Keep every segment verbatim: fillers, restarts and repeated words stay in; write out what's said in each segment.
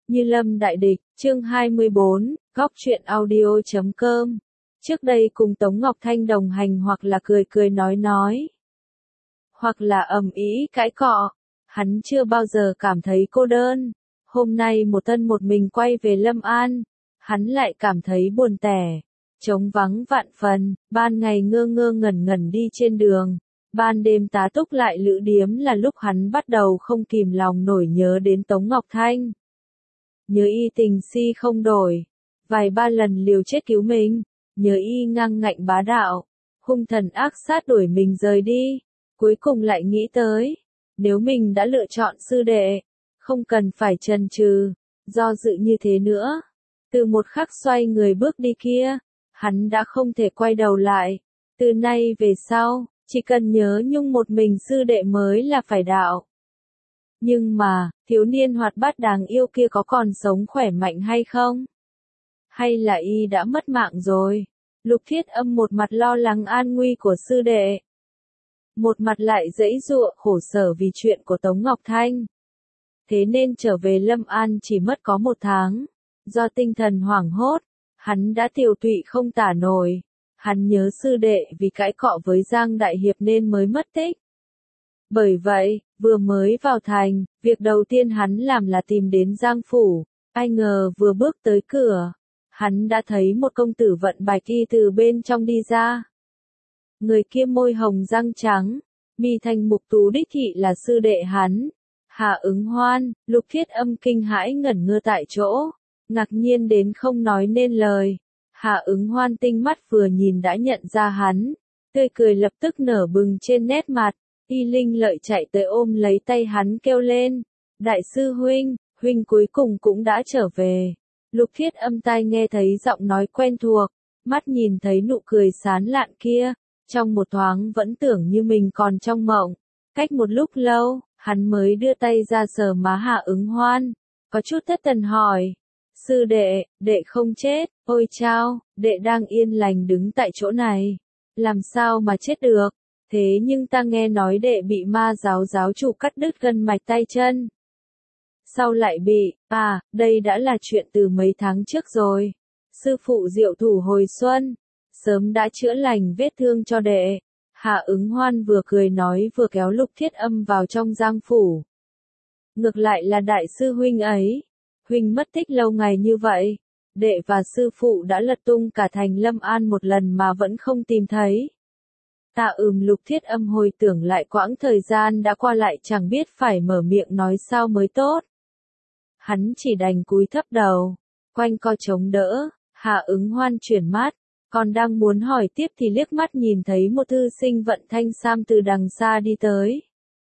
Như Lâm đại địch, chương hai mươi bốn, góc truyện audio chấm com. Trước đây cùng Tống Ngọc Thanh đồng hành hoặc là cười cười nói nói, hoặc là ầm ĩ cãi cọ, hắn chưa bao giờ cảm thấy cô đơn. Hôm nay một thân một mình quay về Lâm An, hắn lại cảm thấy buồn tẻ, trống vắng vạn phần, ban ngày ngơ ngơ ngẩn ngẩn đi trên đường, ban đêm tá túc lại lữ điếm là lúc hắn bắt đầu không kìm lòng nổi nhớ đến Tống Ngọc Thanh. Nhớ y tình si không đổi, vài ba lần liều chết cứu mình, nhớ y ngang ngạnh bá đạo, hung thần ác sát đuổi mình rời đi, cuối cùng lại nghĩ tới, nếu mình đã lựa chọn sư đệ, không cần phải chần chừ, do dự như thế nữa. Từ một khắc xoay người bước đi kia, hắn đã không thể quay đầu lại, từ nay về sau, chỉ cần nhớ nhung một mình sư đệ mới là phải đạo. Nhưng mà, thiếu niên hoạt bát đáng yêu kia có còn sống khỏe mạnh hay không? Hay là y đã mất mạng rồi? Lục Thiết Âm một mặt lo lắng an nguy của sư đệ, một mặt lại giãy giụa khổ sở vì chuyện của Tống Ngọc Thanh. Thế nên trở về Lâm An chỉ mất có một tháng, do tinh thần hoảng hốt, hắn đã tiều tụy không tả nổi. Hắn nhớ sư đệ vì cãi cọ với Giang Đại Hiệp nên mới mất tích. Bởi vậy, vừa mới vào thành, việc đầu tiên hắn làm là tìm đến Giang Phủ. Ai ngờ vừa bước tới cửa, hắn đã thấy một công tử vận bạch y từ bên trong đi ra. Người kia môi hồng răng trắng, mi thanh mục tú đích thị là sư đệ hắn. Hạ Ứng Hoan. Lục Thiết Âm kinh hãi ngẩn ngơ tại chỗ, ngạc nhiên đến không nói nên lời. Hạ Ứng Hoan tinh mắt vừa nhìn đã nhận ra hắn, tươi cười lập tức nở bừng trên nét mặt. Y Linh Lợi chạy tới ôm lấy tay hắn kêu lên, đại sư huynh, huynh cuối cùng cũng đã trở về. Lục Thiết Âm tai nghe thấy giọng nói quen thuộc, mắt nhìn thấy nụ cười sán lạn kia, trong một thoáng vẫn tưởng như mình còn trong mộng. Cách một lúc lâu, hắn mới đưa tay ra sờ má Hạ Ứng Hoan, có chút thất thần hỏi, sư đệ, đệ không chết, ôi chao, đệ đang yên lành đứng tại chỗ này, làm sao mà chết được? Thế nhưng ta nghe nói đệ bị ma giáo giáo chủ cắt đứt gân mạch tay chân. Sao lại bị, à, đây đã là chuyện từ mấy tháng trước rồi. Sư phụ diệu thủ hồi xuân, sớm đã chữa lành vết thương cho đệ. Hạ Ứng Hoan vừa cười nói vừa kéo Lục Thiết Âm vào trong Giang Phủ. Ngược lại là đại sư huynh ấy, huynh mất tích lâu ngày như vậy, đệ và sư phụ đã lật tung cả thành Lâm An một lần mà vẫn không tìm thấy. Tạ ừm Lục Thiết Âm hồi tưởng lại quãng thời gian đã qua lại chẳng biết phải mở miệng nói sao mới tốt. Hắn chỉ đành cúi thấp đầu, quanh co chống đỡ. Hạ Ứng Hoan chuyển mắt, còn đang muốn hỏi tiếp thì liếc mắt nhìn thấy một thư sinh vận thanh sam từ đằng xa đi tới.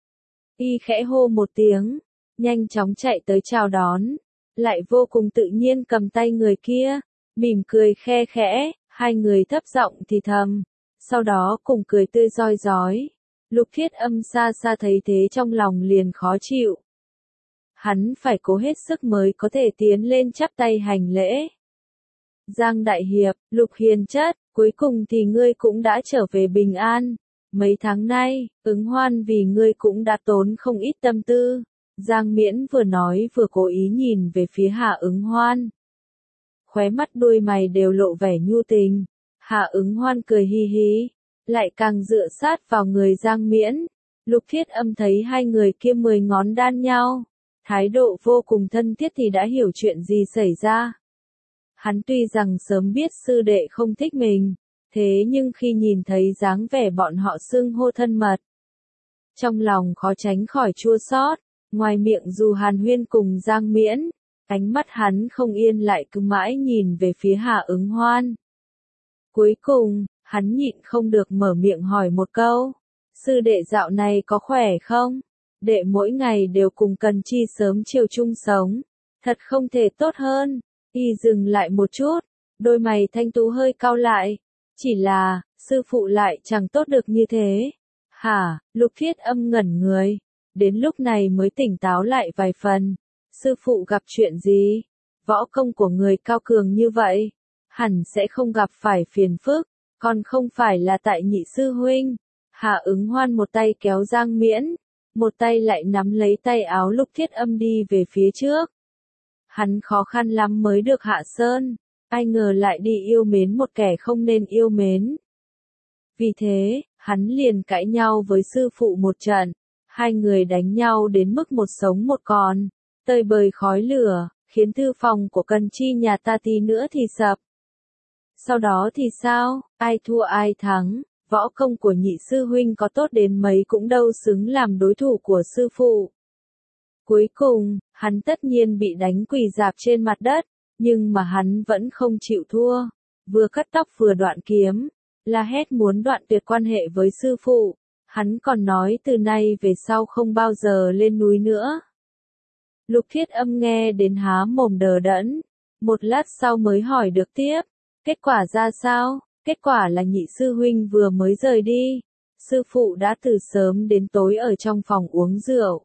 Y khẽ hô một tiếng, nhanh chóng chạy tới chào đón, lại vô cùng tự nhiên cầm tay người kia, mỉm cười khe khẽ, hai người thấp giọng thì thầm, sau đó cùng cười tươi rói rói. Lục Thiết Âm xa xa thấy thế trong lòng liền khó chịu. Hắn phải cố hết sức mới có thể tiến lên chắp tay hành lễ. Giang Đại Hiệp, Lục Hiền chất, cuối cùng thì ngươi cũng đã trở về bình an. Mấy tháng nay, Ứng Hoan vì ngươi cũng đã tốn không ít tâm tư. Giang Miễn vừa nói vừa cố ý nhìn về phía Hạ Ứng Hoan. Khóe mắt đuôi mày đều lộ vẻ nhu tình. Hạ Ứng Hoan cười hi hi, lại càng dựa sát vào người Giang Miễn. Lục Thiết Âm thấy hai người kia mười ngón đan nhau, thái độ vô cùng thân thiết thì đã hiểu chuyện gì xảy ra. Hắn tuy rằng sớm biết sư đệ không thích mình, thế nhưng khi nhìn thấy dáng vẻ bọn họ xưng hô thân mật, trong lòng khó tránh khỏi chua xót. Ngoài miệng dù hàn huyên cùng Giang Miễn, ánh mắt hắn không yên lại cứ mãi nhìn về phía Hạ Ứng Hoan. Cuối cùng, hắn nhịn không được mở miệng hỏi một câu, sư đệ dạo này có khỏe không? Đệ mỗi ngày đều cùng Cần Chi sớm chiều chung sống, thật không thể tốt hơn. Y dừng lại một chút, đôi mày thanh tú hơi cau lại, chỉ là, sư phụ lại chẳng tốt được như thế. Hả? Lục Thiết Âm ngẩn người, đến lúc này mới tỉnh táo lại vài phần. Sư phụ gặp chuyện gì? Võ công của người cao cường như vậy, hẳn sẽ không gặp phải phiền phức, còn không phải là tại nhị sư huynh. Hạ Ứng Hoan một tay kéo Giang Miễn, một tay lại nắm lấy tay áo Lục Thiết Âm đi về phía trước. Hắn khó khăn lắm mới được hạ sơn, ai ngờ lại đi yêu mến một kẻ không nên yêu mến. Vì thế, hắn liền cãi nhau với sư phụ một trận, hai người đánh nhau đến mức một sống một còn, tơi bời khói lửa, khiến thư phòng của Cần Chi nhà ta tí nữa thì sập. Sau đó thì sao, ai thua ai thắng, võ công của nhị sư huynh có tốt đến mấy cũng đâu xứng làm đối thủ của sư phụ. Cuối cùng, hắn tất nhiên bị đánh quỳ rạp trên mặt đất, nhưng mà hắn vẫn không chịu thua, vừa cắt tóc vừa đoạn kiếm, la hét muốn đoạn tuyệt quan hệ với sư phụ, hắn còn nói từ nay về sau không bao giờ lên núi nữa. Lục Thiết Âm nghe đến há mồm đờ đẫn, một lát sau mới hỏi được tiếp, kết quả ra sao? Kết quả là nhị sư huynh vừa mới rời đi, sư phụ đã từ sớm đến tối ở trong phòng uống rượu.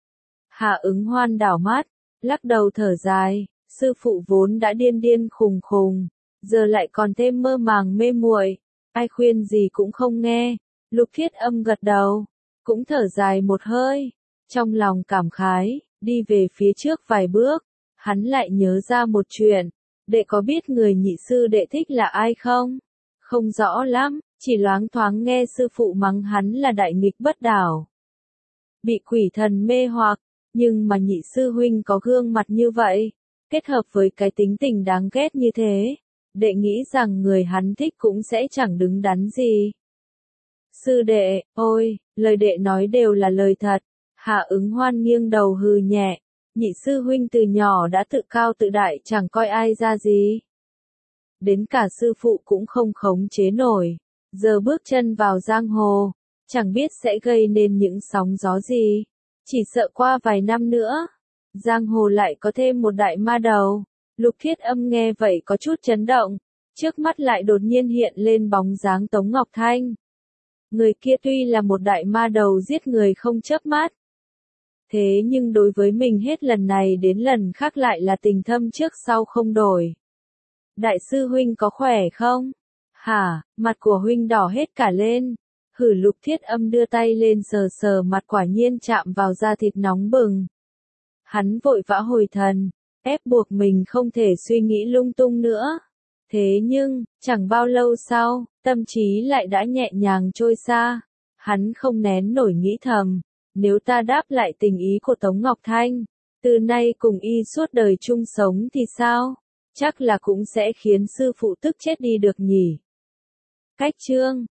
Hạ Ứng Hoan đảo mắt, lắc đầu thở dài, sư phụ vốn đã điên điên khùng khùng, giờ lại còn thêm mơ màng mê muội, ai khuyên gì cũng không nghe. Lục Thiết Âm gật đầu, cũng thở dài một hơi, trong lòng cảm khái, đi về phía trước vài bước, hắn lại nhớ ra một chuyện, đệ có biết người nhị sư đệ thích là ai không? Không rõ lắm, chỉ loáng thoáng nghe sư phụ mắng hắn là đại nghịch bất đảo. Bị quỷ thần mê hoặc, nhưng mà nhị sư huynh có gương mặt như vậy, kết hợp với cái tính tình đáng ghét như thế, đệ nghĩ rằng người hắn thích cũng sẽ chẳng đứng đắn gì. Sư đệ, ôi, lời đệ nói đều là lời thật. Hạ Ứng Hoan nghiêng đầu hừ nhẹ, nhị sư huynh từ nhỏ đã tự cao tự đại chẳng coi ai ra gì. Đến cả sư phụ cũng không khống chế nổi, giờ bước chân vào giang hồ, chẳng biết sẽ gây nên những sóng gió gì, chỉ sợ qua vài năm nữa, giang hồ lại có thêm một đại ma đầu. Lục Thiết Âm nghe vậy có chút chấn động, trước mắt lại đột nhiên hiện lên bóng dáng Tống Ngọc Thanh. Người kia tuy là một đại ma đầu giết người không chớp mắt, thế nhưng đối với mình hết lần này đến lần khác lại là tình thâm trước sau không đổi. Đại sư huynh có khỏe không? Hả, mặt của huynh đỏ hết cả lên. Hử, Lục Thiết Âm đưa tay lên sờ sờ mặt, quả nhiên chạm vào da thịt nóng bừng. Hắn vội vã hồi thần, ép buộc mình không thể suy nghĩ lung tung nữa. Thế nhưng, chẳng bao lâu sau, tâm trí lại đã nhẹ nhàng trôi xa. Hắn không nén nổi nghĩ thầm, nếu ta đáp lại tình ý của Tống Ngọc Thanh, từ nay cùng y suốt đời chung sống thì sao? Chắc là cũng sẽ khiến sư phụ tức chết đi được nhỉ. Cách chương